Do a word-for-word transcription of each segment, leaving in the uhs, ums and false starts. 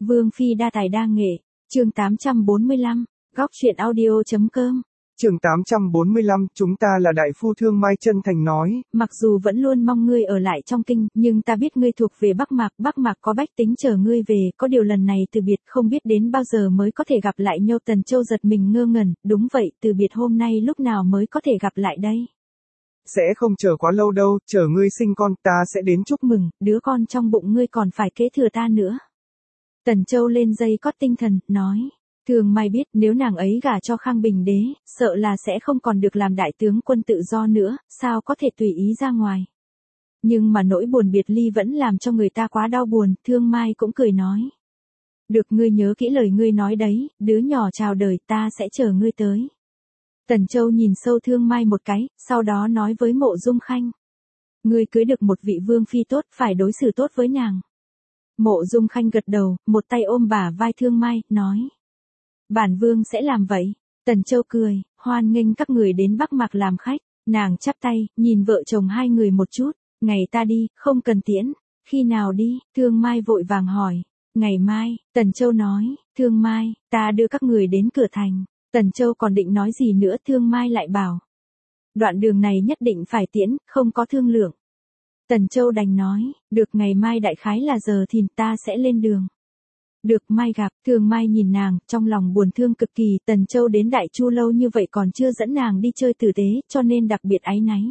Vương Phi đa tài đa nghệ, chương tám trăm bốn mươi lăm, góc truyện audio.com. Chương tám trăm bốn mươi lăm, chúng ta là đại phu. Thương Mai chân thành nói. Mặc dù vẫn luôn mong ngươi ở lại trong kinh, nhưng ta biết ngươi thuộc về Bắc Mạc, Bắc Mạc có bách tính chờ ngươi về, có điều lần này từ biệt không biết đến bao giờ mới có thể gặp lại nhau. Tần Châu giật mình ngơ ngẩn, đúng vậy, từ biệt hôm nay lúc nào mới có thể gặp lại đây? Sẽ không chờ quá lâu đâu, chờ ngươi sinh con, ta sẽ đến chúc mừng, đứa con trong bụng ngươi còn phải kế thừa ta nữa. Tần Châu lên dây cót tinh thần, nói. Thường Mai biết nếu nàng ấy gả cho Khang Bình Đế, sợ là sẽ không còn được làm đại tướng quân tự do nữa, sao có thể tùy ý ra ngoài. Nhưng mà nỗi buồn biệt ly vẫn làm cho người ta quá đau buồn, Thương Mai cũng cười nói. Được, ngươi nhớ kỹ lời ngươi nói đấy, đứa nhỏ chào đời, ta sẽ chờ ngươi tới. Tần Châu nhìn sâu Thương Mai một cái, sau đó nói với Mộ Dung Khanh. Ngươi cưới được một vị vương phi tốt, phải đối xử tốt với nàng. Mộ Dung Khanh gật đầu, một tay ôm bả vai Thương Mai, nói. Bản vương sẽ làm vậy. Tần Châu cười, hoan nghênh các người đến Bắc Mạc làm khách. Nàng chắp tay, nhìn vợ chồng hai người một chút. Ngày ta đi, không cần tiễn. Khi nào đi? Thương Mai vội vàng hỏi. Ngày mai, Tần Châu nói. Thương Mai, ta đưa các người đến cửa thành. Tần Châu còn định nói gì nữa, Thương Mai lại bảo. Đoạn đường này nhất định phải tiễn, không có thương lượng. Tần Châu đành nói, được, ngày mai đại khái là giờ thìn ta sẽ lên đường. Được, mai gặp. Thương Mai nhìn nàng, trong lòng buồn thương cực kỳ. Tần Châu đến Đại Chu lâu như vậy còn chưa dẫn nàng đi chơi tử tế, cho nên đặc biệt áy náy.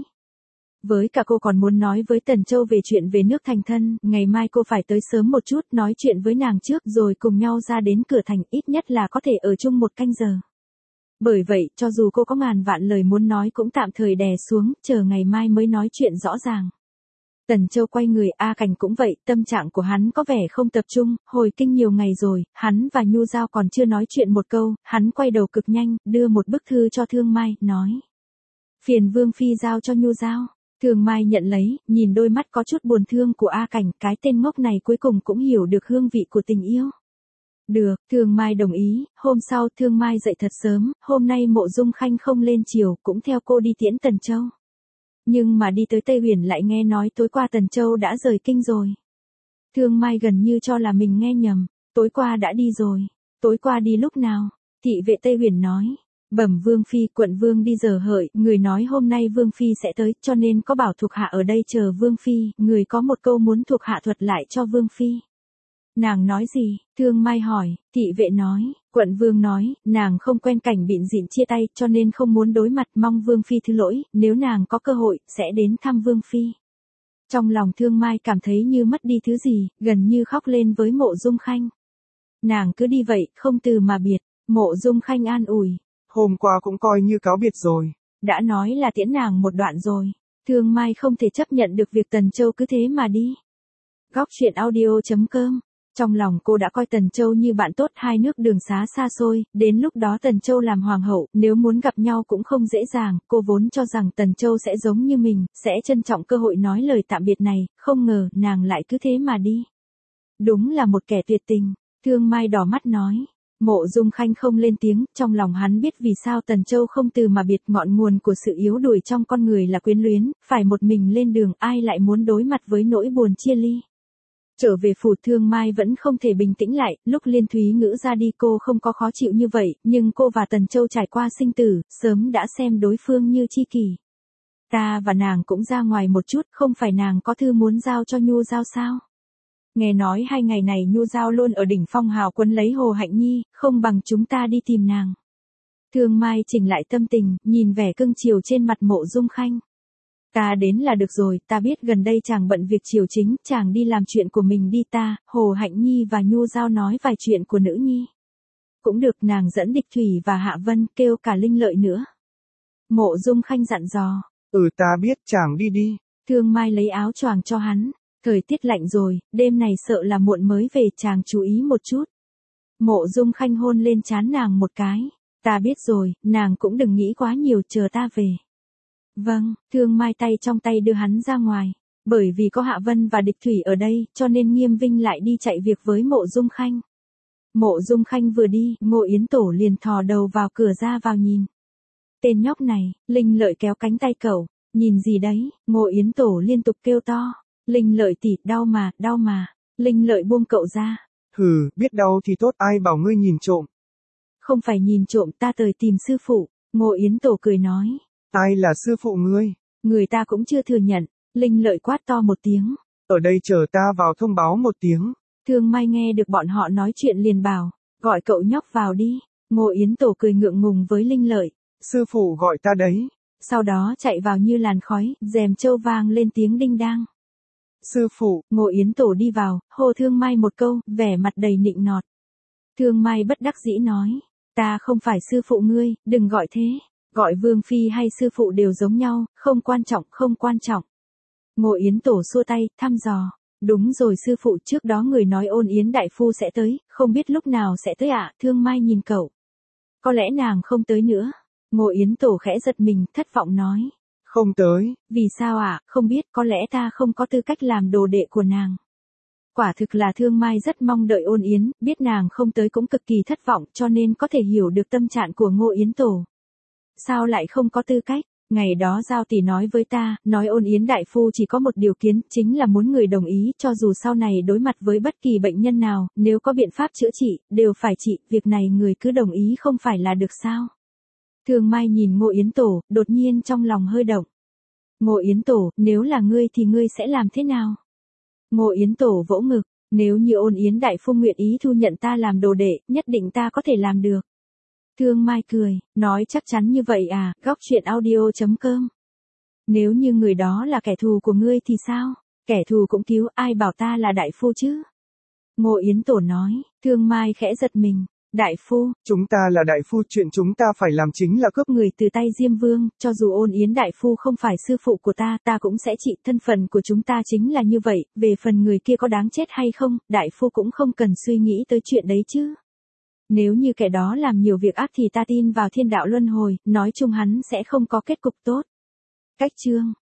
Với cả cô còn muốn nói với Tần Châu về chuyện về nước thành thân, ngày mai cô phải tới sớm một chút, nói chuyện với nàng trước rồi cùng nhau ra đến cửa thành, ít nhất là có thể ở chung một canh giờ. Bởi vậy, cho dù cô có ngàn vạn lời muốn nói cũng tạm thời đè xuống, chờ ngày mai mới nói chuyện rõ ràng. Tần Châu quay người, A Cảnh cũng vậy, tâm trạng của hắn có vẻ không tập trung, hồi kinh nhiều ngày rồi, hắn và Nhu Giao còn chưa nói chuyện một câu, hắn quay đầu cực nhanh, đưa một bức thư cho Thương Mai, nói. Phiền Vương Phi giao cho Nhu Giao. Thương Mai nhận lấy, nhìn đôi mắt có chút buồn thương của A Cảnh, cái tên ngốc này cuối cùng cũng hiểu được hương vị của tình yêu. Được, Thương Mai đồng ý, hôm sau Thương Mai dậy thật sớm, hôm nay Mộ Dung Khanh không lên chiều, cũng theo cô đi tiễn Tần Châu. Nhưng mà đi tới Tây Huyền lại nghe nói tối qua Tần Châu đã rời kinh rồi. Thương Mai gần như cho là mình nghe nhầm, tối qua đã đi rồi, tối qua đi lúc nào? Thị vệ Tây Huyền nói, bẩm Vương Phi, quận Vương đi giờ hợi, người nói hôm nay Vương Phi sẽ tới, cho nên có bảo thuộc hạ ở đây chờ Vương Phi, người có một câu muốn thuộc hạ thuật lại cho Vương Phi. Nàng nói gì? Thương Mai hỏi. Thị vệ nói, quận Vương nói, nàng không quen cảnh bịn dịn chia tay, cho nên không muốn đối mặt, mong Vương Phi thứ lỗi, nếu nàng có cơ hội, sẽ đến thăm Vương Phi. Trong lòng Thương Mai cảm thấy như mất đi thứ gì, gần như khóc lên với Mộ Dung Khanh. Nàng cứ đi vậy, không từ mà biệt. Mộ Dung Khanh an ủi. Hôm qua cũng coi như cáo biệt rồi. Đã nói là tiễn nàng một đoạn rồi. Thương Mai không thể chấp nhận được việc Tần Châu cứ thế mà đi. Góc truyện audio.com. Trong lòng cô đã coi Tần Châu như bạn tốt, hai nước đường xá xa xôi, đến lúc đó Tần Châu làm hoàng hậu, nếu muốn gặp nhau cũng không dễ dàng, cô vốn cho rằng Tần Châu sẽ giống như mình, sẽ trân trọng cơ hội nói lời tạm biệt này, không ngờ, nàng lại cứ thế mà đi. Đúng là một kẻ tuyệt tình, Thương Mai đỏ mắt nói. Mộ Dung Khanh không lên tiếng, trong lòng hắn biết vì sao Tần Châu không từ mà biệt, ngọn nguồn của sự yếu đuối trong con người là quyến luyến, phải một mình lên đường, ai lại muốn đối mặt với nỗi buồn chia ly. Trở về phủ, Thương Mai vẫn không thể bình tĩnh lại, lúc Liên Thúy Ngữ ra đi cô không có khó chịu như vậy, nhưng cô và Tần Châu trải qua sinh tử, sớm đã xem đối phương như tri kỷ. Ta và nàng cũng ra ngoài một chút, không phải nàng có thư muốn giao cho Nhu Giao sao? Nghe nói hai ngày này Nhu Giao luôn ở đỉnh phong hào quấn lấy Hồ Hạnh Nhi, không bằng chúng ta đi tìm nàng. Thương Mai chỉnh lại tâm tình, nhìn vẻ cưng chiều trên mặt Mộ Dung Khanh. Ta đến là được rồi, ta biết gần đây chàng bận việc triều chính, chàng đi làm chuyện của mình đi, ta, Hồ Hạnh Nhi và Nhu Giao nói vài chuyện của nữ nhi. Cũng được, nàng dẫn Địch Thủy và Hạ Vân, kêu cả Linh Lợi nữa. Mộ Dung Khanh dặn dò. Ừ, ta biết, chàng đi đi. Thương Mai lấy áo choàng cho hắn. Thời tiết lạnh rồi, đêm này sợ là muộn mới về, chàng chú ý một chút. Mộ Dung Khanh hôn lên trán nàng một cái. Ta biết rồi, nàng cũng đừng nghĩ quá nhiều, chờ ta về. Vâng, Thương Mai tay trong tay đưa hắn ra ngoài. Bởi vì có Hạ Vân và Địch Thủy ở đây, cho nên Nghiêm Vinh lại đi chạy việc với Mộ Dung Khanh. Mộ Dung Khanh vừa đi, Ngô Yến Tổ liền thò đầu vào cửa ra vào nhìn. Tên nhóc này, Linh Lợi kéo cánh tay cậu, nhìn gì đấy? Ngô Yến Tổ liên tục kêu to. Linh Lợi tỷ, đau mà, đau mà. Linh Lợi buông cậu ra. Hừ, biết đau thì tốt, ai bảo ngươi nhìn trộm. Không phải nhìn trộm, ta tới tìm sư phụ, Ngô Yến Tổ cười nói. Ai là sư phụ ngươi? Người ta cũng chưa thừa nhận, Linh Lợi quát to một tiếng. Ở đây chờ ta vào thông báo một tiếng. Thương Mai nghe được bọn họ nói chuyện liền bảo, gọi cậu nhóc vào đi. Ngô Yến Tổ cười ngượng ngùng với Linh Lợi. Sư phụ gọi ta đấy. Sau đó chạy vào như làn khói, rèm trâu vang lên tiếng đinh đang. Sư phụ, Ngô Yến Tổ đi vào, hô Thương Mai một câu, vẻ mặt đầy nịnh nọt. Thương Mai bất đắc dĩ nói, ta không phải sư phụ ngươi, đừng gọi thế. Gọi Vương Phi hay sư phụ đều giống nhau, không quan trọng, không quan trọng. Ngô Yến Tổ xua tay, thăm dò. Đúng rồi sư phụ, trước đó người nói Ôn Yến đại phu sẽ tới, không biết lúc nào sẽ tới ạ. À? Thương Mai nhìn cậu. Có lẽ nàng không tới nữa. Ngô Yến Tổ khẽ giật mình, thất vọng nói. Không tới. Vì sao ạ? À? Không biết, có lẽ ta không có tư cách làm đồ đệ của nàng. Quả thực là Thương Mai rất mong đợi Ôn Yến, biết nàng không tới cũng cực kỳ thất vọng, cho nên có thể hiểu được tâm trạng của Ngô Yến Tổ. Sao lại không có tư cách? Ngày đó Giao tỷ nói với ta, nói Ôn Yến đại phu chỉ có một điều kiến, chính là muốn người đồng ý, cho dù sau này đối mặt với bất kỳ bệnh nhân nào, nếu có biện pháp chữa trị, đều phải trị, việc này người cứ đồng ý không phải là được sao? Thương Mai nhìn Ngô Yến Tổ, đột nhiên trong lòng hơi động. Ngô Yến Tổ, nếu là ngươi thì ngươi sẽ làm thế nào? Ngô Yến Tổ vỗ ngực, nếu như Ôn Yến đại phu nguyện ý thu nhận ta làm đồ đệ, nhất định ta có thể làm được. Thương Mai cười, nói chắc chắn như vậy à, góc chuyện audio chấm com. Nếu như người đó là kẻ thù của ngươi thì sao? Kẻ thù cũng cứu, ai bảo ta là đại phu chứ? Ngô Yến Tổ nói, Thương Mai khẽ giật mình. Đại phu, chúng ta là đại phu, chuyện chúng ta phải làm chính là cướp người từ tay Diêm Vương, cho dù Ôn Yến đại phu không phải sư phụ của ta, ta cũng sẽ trị, thân phận của chúng ta chính là như vậy, về phần người kia có đáng chết hay không, đại phu cũng không cần suy nghĩ tới chuyện đấy chứ. Nếu như kẻ đó làm nhiều việc ác thì ta tin vào thiên đạo luân hồi, nói chung hắn sẽ không có kết cục tốt. Cách chương